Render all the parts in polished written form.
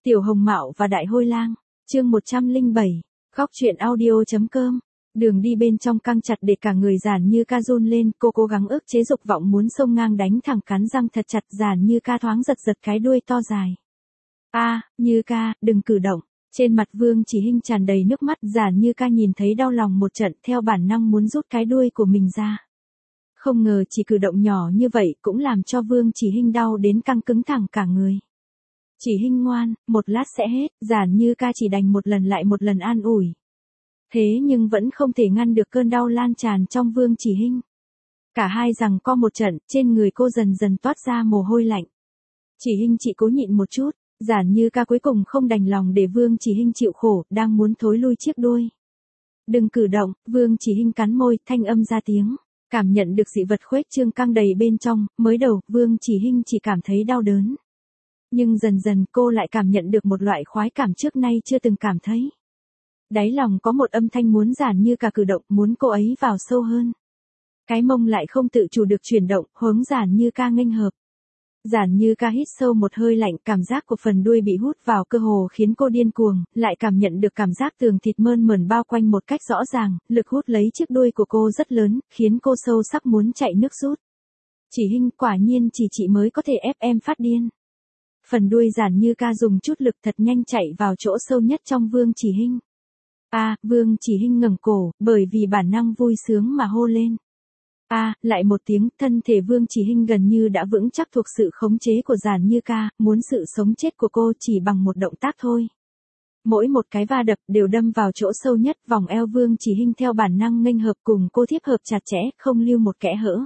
Tiểu Hồng Mạo và Đại Hôi Lang, chương 107, khóc chuyện audio.com. Đường đi bên trong căng chặt để cả người Giản Như Ca run lên, cô cố gắng ức chế dục vọng muốn xông ngang đánh thẳng, cắn răng thật chặt. Giản Như Ca thoáng giật giật cái đuôi to dài. Như Ca, đừng cử động. Trên mặt Vương Chỉ Hinh tràn đầy nước mắt. Giản Như Ca nhìn thấy đau lòng một trận, theo bản năng muốn rút cái đuôi của mình ra. Không ngờ chỉ cử động nhỏ như vậy cũng làm cho Vương Chỉ Hinh đau đến căng cứng thẳng cả người. Chỉ Hinh ngoan, một lát sẽ hết. Giản Như Ca chỉ đành một lần lại một lần an ủi. Thế nhưng vẫn không thể ngăn được cơn đau lan tràn trong Vương Chỉ Hinh. Cả hai giằng co một trận, trên người cô dần dần toát ra mồ hôi lạnh. Chỉ Hinh, chị cố nhịn một chút. Giản Như Ca cuối cùng không đành lòng để Vương Chỉ Hinh chịu khổ, đang muốn thối lui chiếc đuôi. Đừng cử động. Vương Chỉ Hinh cắn môi, thanh âm ra tiếng. Cảm nhận được dị vật khuếch trương căng đầy bên trong. Mới đầu, Vương Chỉ Hinh chỉ cảm thấy đau đớn. Nhưng dần dần cô lại cảm nhận được một loại khoái cảm trước nay chưa từng cảm thấy. Đáy lòng có một âm thanh muốn Giản Như Ca cử động, muốn cô ấy vào sâu hơn. Cái mông lại không tự chủ được chuyển động, hướng Giản Như Ca nghênh hợp. Giản Như Ca hít sâu một hơi lạnh, cảm giác của phần đuôi bị hút vào cơ hồ khiến cô điên cuồng, lại cảm nhận được cảm giác tường thịt mơn mởn bao quanh một cách rõ ràng, lực hút lấy chiếc đuôi của cô rất lớn, khiến cô sâu sắc muốn chạy nước rút. Chỉ Hinh, quả nhiên chỉ chị mới có thể ép em phát điên. Phần đuôi Giản Như Ca dùng chút lực thật nhanh chạy vào chỗ sâu nhất trong Vương Chỉ Hinh. Vương Chỉ Hinh ngẩng cổ, bởi vì bản năng vui sướng mà hô lên. Lại một tiếng, thân thể Vương Chỉ Hinh gần như đã vững chắc thuộc sự khống chế của Giản Như Ca, muốn sự sống chết của cô chỉ bằng một động tác thôi. Mỗi một cái va đập đều đâm vào chỗ sâu nhất, vòng eo Vương Chỉ Hinh theo bản năng nghênh hợp cùng cô thiếp hợp chặt chẽ, không lưu một kẽ hở.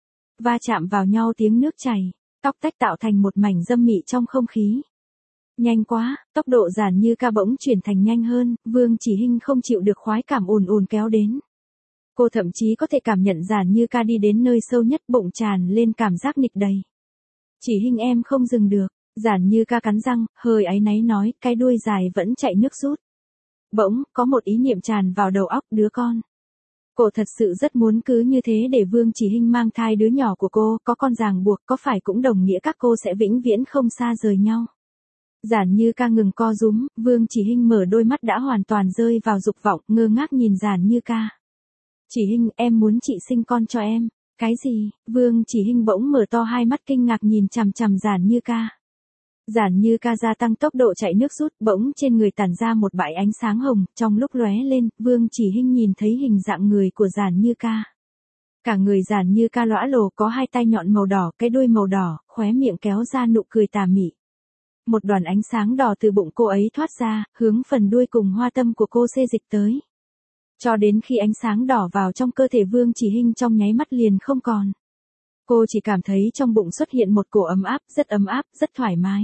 Va chạm vào nhau tiếng nước chảy, tóc tách tạo thành một mảnh dâm mị trong không khí. Nhanh quá, tốc độ Giản Như Ca bỗng chuyển thành nhanh hơn, Vương Chỉ Hinh không chịu được khoái cảm ùn ùn kéo đến. Cô thậm chí có thể cảm nhận Giản Như Ca đi đến nơi sâu nhất, bụng tràn lên cảm giác nịch đầy. Chỉ Hinh em không dừng được. Giản Như Ca cắn răng, hơi áy náy nói, cái đuôi dài vẫn chạy nước rút. Bỗng, có một ý niệm tràn vào đầu óc, đứa con. Cô thật sự rất muốn cứ như thế để Vương Chỉ Hinh mang thai đứa nhỏ của cô, có con ràng buộc, có phải cũng đồng nghĩa các cô sẽ vĩnh viễn không xa rời nhau. Giản Như Ca ngừng co rúm, Vương Chỉ Hinh mở đôi mắt đã hoàn toàn rơi vào dục vọng, ngơ ngác nhìn Giản Như Ca. Chỉ Hinh, em muốn chị sinh con cho em. Cái gì? Vương Chỉ Hinh bỗng mở to hai mắt kinh ngạc nhìn chằm chằm Giản Như Ca. Giản Như Ca gia tăng tốc độ chạy nước rút, bỗng trên người tản ra một bãi ánh sáng hồng, trong lúc lóe lên, Vương Chỉ Hinh nhìn thấy hình dạng người của Giản Như Ca. Cả người Giản Như Ca lõa lồ, có hai tai nhọn màu đỏ, cái đuôi màu đỏ, khóe miệng kéo ra nụ cười tà mị. Một đoàn ánh sáng đỏ từ bụng cô ấy thoát ra, hướng phần đuôi cùng hoa tâm của cô xê dịch tới. Cho đến khi ánh sáng đỏ vào trong cơ thể Vương Chỉ Hinh trong nháy mắt liền không còn. Cô chỉ cảm thấy trong bụng xuất hiện một cổ ấm áp, rất thoải mái.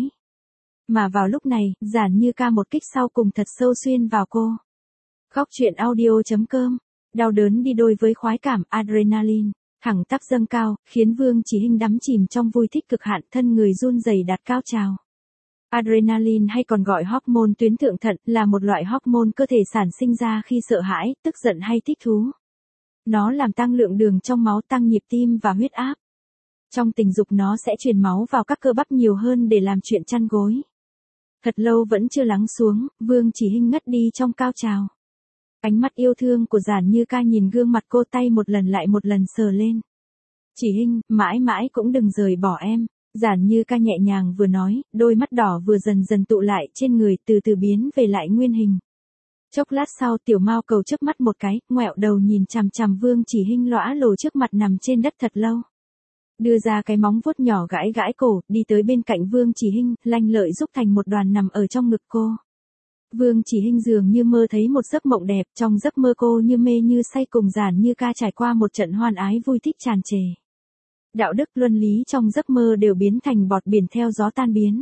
Mà vào lúc này, Giản Như Ca một kích sau cùng thật sâu xuyên vào cô. Khóc chuyện audio.com. Đau đớn đi đôi với khoái cảm, adrenaline, thẳng tắp dâng cao, khiến Vương Chỉ Hinh đắm chìm trong vui thích cực hạn, thân người run rẩy đạt cao trào. Adrenaline hay còn gọi hormone tuyến thượng thận là một loại hormone cơ thể sản sinh ra khi sợ hãi, tức giận hay thích thú. Nó làm tăng lượng đường trong máu, tăng nhịp tim và huyết áp. Trong tình dục nó sẽ truyền máu vào các cơ bắp nhiều hơn để làm chuyện chăn gối. Thật lâu vẫn chưa lắng xuống, Vương Chỉ Hinh ngất đi trong cao trào. Ánh mắt yêu thương của Giản Như Ca nhìn gương mặt cô, tay một lần lại một lần sờ lên. Chỉ Hinh, mãi mãi cũng đừng rời bỏ em. Giản Như Ca nhẹ nhàng vừa nói, đôi mắt đỏ vừa dần dần tụ lại trên người, từ từ biến về lại nguyên hình. Chốc lát sau, Tiểu Mao Cầu chớp mắt một cái, ngoẹo đầu nhìn chằm chằm Vương Chỉ Hinh lõa lồ trước mặt nằm trên đất thật lâu. Đưa ra cái móng vuốt nhỏ gãi gãi cổ, đi tới bên cạnh Vương Chỉ Hinh, lanh lợi giúp thành một đoàn nằm ở trong ngực cô. Vương Chỉ Hinh dường như mơ thấy một giấc mộng đẹp, trong giấc mơ cô như mê như say cùng Giản Như Ca trải qua một trận hoan ái vui thích tràn trề. Đạo đức luân lý trong giấc mơ đều biến thành bọt biển theo gió tan biến.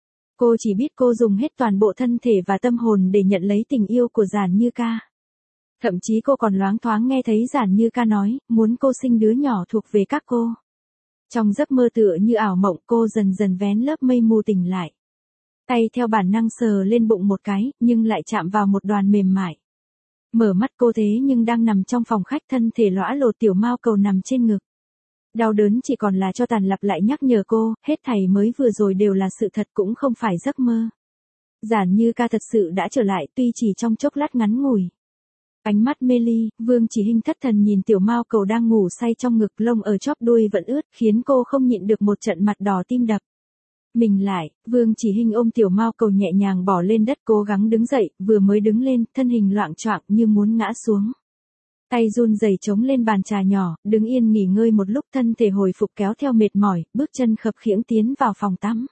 Cô chỉ biết cô dùng hết toàn bộ thân thể và tâm hồn để nhận lấy tình yêu của Giản Như Ca. Thậm chí cô còn loáng thoáng nghe thấy Giản Như Ca nói, muốn cô sinh đứa nhỏ thuộc về các cô. Trong giấc mơ tựa như ảo mộng, cô dần dần vén lớp mây mù tỉnh lại. Tay theo bản năng sờ lên bụng một cái, nhưng lại chạm vào một đoàn mềm mại. Mở mắt cô thế nhưng đang nằm trong phòng khách, thân thể lõa lồ Tiểu Mao Cầu nằm trên ngực. Đau đớn chỉ còn là cho tàn lặp lại nhắc nhở cô, hết thảy mới vừa rồi đều là sự thật, cũng không phải giấc mơ. Giản Như Ca thật sự đã trở lại tuy chỉ trong chốc lát ngắn ngủi. Ánh mắt mê ly, Vương Chỉ Hinh thất thần nhìn tiểu mao cầu đang ngủ say trong ngực, lông ở chóp đuôi vẫn ướt, khiến cô không nhịn được một trận mặt đỏ tim đập. Mình lại, Vương Chỉ Hinh ôm tiểu mao cầu nhẹ nhàng bỏ lên đất, cố gắng đứng dậy, vừa mới đứng lên, thân hình loạng choạng như muốn ngã xuống. Tay run rẩy chống lên bàn trà nhỏ, đứng yên nghỉ ngơi một lúc, thân thể hồi phục kéo theo mệt mỏi, bước chân khập khiễng tiến vào phòng tắm.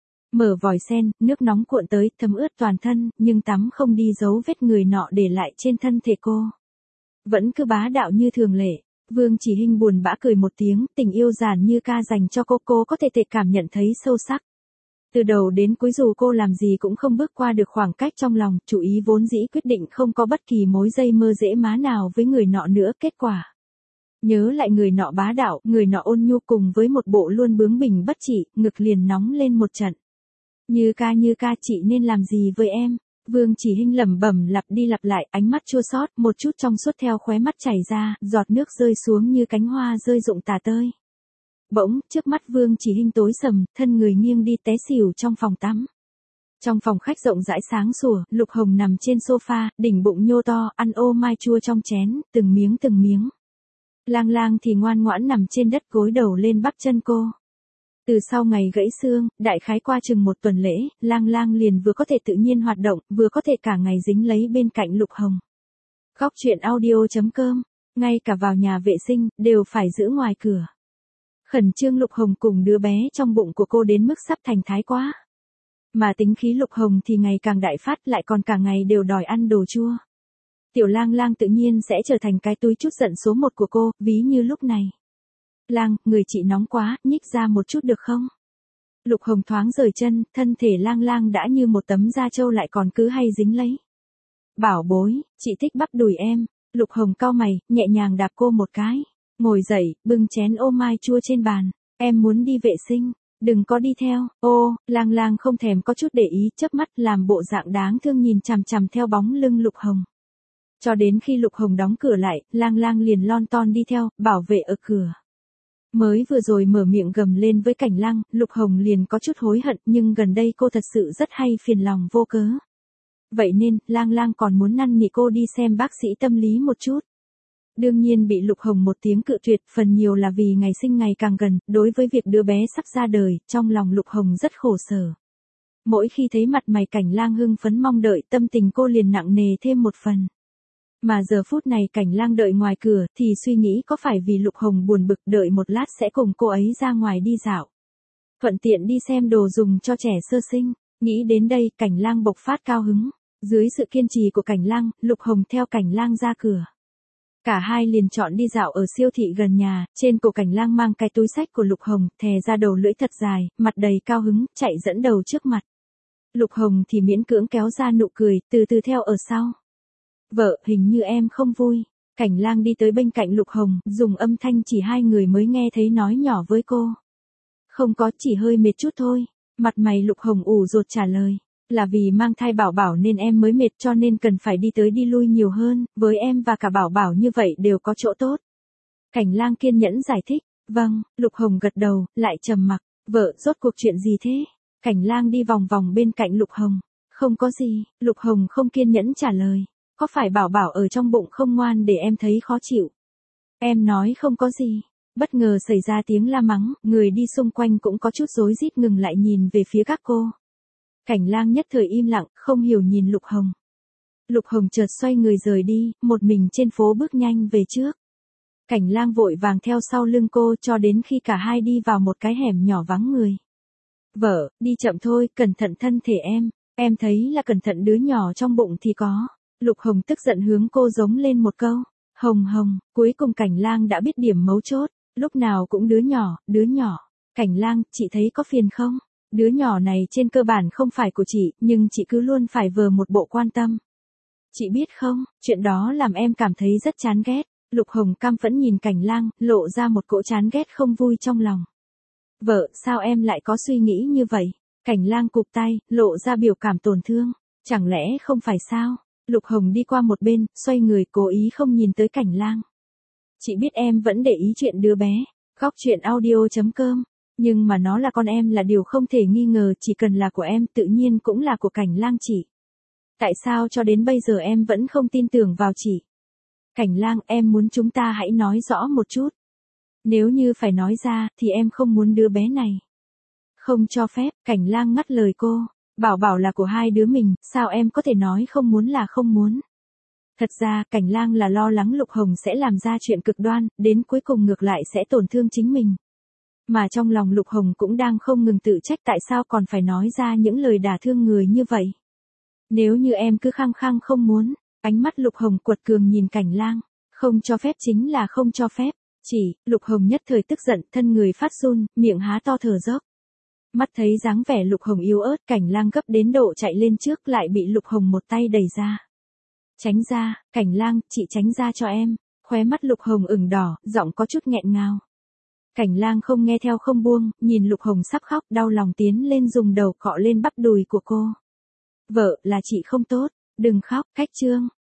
Mở vòi sen, nước nóng cuộn tới, thấm ướt toàn thân, nhưng tắm không đi dấu vết người nọ để lại trên thân thể cô. Vẫn cứ bá đạo như thường lệ. Vương Chỉ Hinh buồn bã cười một tiếng, tình yêu Giản Như Ca dành cho cô có thể cảm nhận thấy sâu sắc. Từ đầu đến cuối dù cô làm gì cũng không bước qua được khoảng cách trong lòng, chủ ý vốn dĩ quyết định không có bất kỳ mối dây mơ dễ má nào với người nọ nữa, kết quả. Nhớ lại người nọ bá đạo, người nọ ôn nhu cùng với một bộ luôn bướng bỉnh bất trị, ngực liền nóng lên một trận. Như ca chị nên làm gì với em? Vương Chỉ Hinh lẩm bẩm lặp đi lặp lại, ánh mắt chua xót, một chút trong suốt theo khóe mắt chảy ra, giọt nước rơi xuống như cánh hoa rơi rụng tả tơi. Bỗng, trước mắt Vương Chỉ Hinh tối sầm, thân người nghiêng đi té xỉu trong phòng tắm. Trong phòng khách rộng rãi sáng sủa, Lục Hồng nằm trên sofa, đỉnh bụng nhô to, ăn ô mai chua trong chén, từng miếng từng miếng. Lang Lang thì ngoan ngoãn nằm trên đất gối đầu lên bắp chân cô. Từ sau ngày gãy xương, đại khái qua chừng một tuần lễ, Lang Lang liền vừa có thể tự nhiên hoạt động, vừa có thể cả ngày dính lấy bên cạnh Lục Hồng. Góc truyện audio.com, ngay cả vào nhà vệ sinh, đều phải giữ ngoài cửa. Khẩn trương Lục Hồng cùng đứa bé trong bụng của cô đến mức sắp thành thái quá. Mà tính khí Lục Hồng thì ngày càng đại phát, lại còn cả ngày đều đòi ăn đồ chua. Tiểu Lang Lang tự nhiên sẽ trở thành cái túi trút giận số 1 của cô, ví như lúc này. Lang, người chị nóng quá, nhích ra một chút được không? Lục Hồng thoáng rời chân, thân thể Lang Lang đã như một tấm da trâu lại còn cứ hay dính lấy. Bảo bối, chị thích bắp đùi em. Lục Hồng cau mày, nhẹ nhàng đạp cô một cái. Ngồi dậy, bưng chén ô mai chua trên bàn. Em muốn đi vệ sinh, đừng có đi theo. Ô, Lang Lang không thèm có chút để ý, chớp mắt làm bộ dạng đáng thương nhìn chằm chằm theo bóng lưng Lục Hồng. Cho đến khi Lục Hồng đóng cửa lại, Lang Lang liền lon ton đi theo, bảo vệ ở cửa. Mới vừa rồi mở miệng gầm lên với Cảnh Lang, Lục Hồng liền có chút hối hận, nhưng gần đây cô thật sự rất hay phiền lòng vô cớ. Vậy nên, Lang Lang còn muốn năn nỉ cô đi xem bác sĩ tâm lý một chút. Đương nhiên bị Lục Hồng một tiếng cự tuyệt, phần nhiều là vì ngày sinh ngày càng gần, đối với việc đứa bé sắp ra đời, trong lòng Lục Hồng rất khổ sở. Mỗi khi thấy mặt mày Cảnh Lang hưng phấn mong đợi, tâm tình cô liền nặng nề thêm một phần. Mà giờ phút này Cảnh Lang đợi ngoài cửa, thì suy nghĩ có phải vì Lục Hồng buồn bực đợi một lát sẽ cùng cô ấy ra ngoài đi dạo. Thuận tiện đi xem đồ dùng cho trẻ sơ sinh, nghĩ đến đây Cảnh Lang bộc phát cao hứng. Dưới sự kiên trì của Cảnh Lang, Lục Hồng theo Cảnh Lang ra cửa. Cả hai liền chọn đi dạo ở siêu thị gần nhà, trên cổ Cảnh Lang mang cái túi xách của Lục Hồng, thè ra đầu lưỡi thật dài, mặt đầy cao hứng, chạy dẫn đầu trước mặt. Lục Hồng thì miễn cưỡng kéo ra nụ cười, từ từ theo ở sau. Vợ, hình như em không vui. Cảnh Lang đi tới bên cạnh Lục Hồng, dùng âm thanh chỉ hai người mới nghe thấy nói nhỏ với cô. Không có, chỉ hơi mệt chút thôi. Mặt mày Lục Hồng ủ rột trả lời. Là vì mang thai Bảo Bảo nên em mới mệt, cho nên cần phải đi tới đi lui nhiều hơn, với em và cả Bảo Bảo như vậy đều có chỗ tốt. Cảnh Lang kiên nhẫn giải thích. Vâng, Lục Hồng gật đầu, lại trầm mặc. Vợ, rốt cuộc chuyện gì thế? Cảnh Lang đi vòng vòng bên cạnh Lục Hồng. Không có gì, Lục Hồng không kiên nhẫn trả lời. Có phải Bảo Bảo ở trong bụng không ngoan để em thấy khó chịu? Em nói không có gì. Bất ngờ xảy ra tiếng la mắng, người đi xung quanh cũng có chút rối rít ngừng lại nhìn về phía các cô. Cảnh Lang nhất thời im lặng, không hiểu nhìn Lục Hồng. Lục Hồng chợt xoay người rời đi, một mình trên phố bước nhanh về trước. Cảnh Lang vội vàng theo sau lưng cô cho đến khi cả hai đi vào một cái hẻm nhỏ vắng người. Vợ, đi chậm thôi, cẩn thận thân thể em thấy là cẩn thận đứa nhỏ trong bụng thì có. Lục Hồng tức giận hướng cô giống lên một câu. Hồng, cuối cùng Cảnh Lang đã biết điểm mấu chốt, lúc nào cũng đứa nhỏ. Cảnh Lang, chị thấy có phiền không? Đứa nhỏ này trên cơ bản không phải của chị, nhưng chị cứ luôn phải vờ một bộ quan tâm. Chị biết không, chuyện đó làm em cảm thấy rất chán ghét. Lục Hồng căm phẫn nhìn Cảnh Lang, lộ ra một cỗ chán ghét không vui trong lòng. Vợ, sao em lại có suy nghĩ như vậy? Cảnh Lang cụp tay, lộ ra biểu cảm tổn thương. Chẳng lẽ không phải sao? Lục Hồng đi qua một bên, xoay người cố ý không nhìn tới Cảnh Lang. Chị biết em vẫn để ý chuyện đứa bé. Góc truyện audio.com Nhưng mà nó là con em là điều không thể nghi ngờ, chỉ cần là của em tự nhiên cũng là của Cảnh Lang chị. Tại sao cho đến bây giờ em vẫn không tin tưởng vào chị? Cảnh Lang, em muốn chúng ta hãy nói rõ một chút. Nếu như phải nói ra, thì em không muốn đứa bé này. Không cho phép, Cảnh Lang ngắt lời cô. Bảo Bảo là của hai đứa mình, sao em có thể nói không muốn là không muốn? Thật ra, Cảnh Lang là lo lắng Lục Hồng sẽ làm ra chuyện cực đoan, đến cuối cùng ngược lại sẽ tổn thương chính mình. Mà trong lòng Lục Hồng cũng đang không ngừng tự trách tại sao còn phải nói ra những lời đả thương người như vậy. Nếu như em cứ khăng khăng không muốn, ánh mắt Lục Hồng quật cường nhìn Cảnh Lang. Không cho phép chính là không cho phép. Lục Hồng nhất thời tức giận, thân người phát run, miệng há to thở dốc. Mắt thấy dáng vẻ Lục Hồng yếu ớt, Cảnh Lang gấp đến độ chạy lên trước lại bị Lục Hồng một tay đẩy ra. Tránh ra, Cảnh Lang, chị tránh ra cho em. Khóe mắt Lục Hồng ửng đỏ, giọng có chút nghẹn ngào. Cảnh Lang không nghe theo không buông, nhìn Lục Hồng sắp khóc, đau lòng tiến lên dùng đầu cọ lên bắp đùi của cô. Vợ, là chị không tốt, đừng khóc, Khách Trương.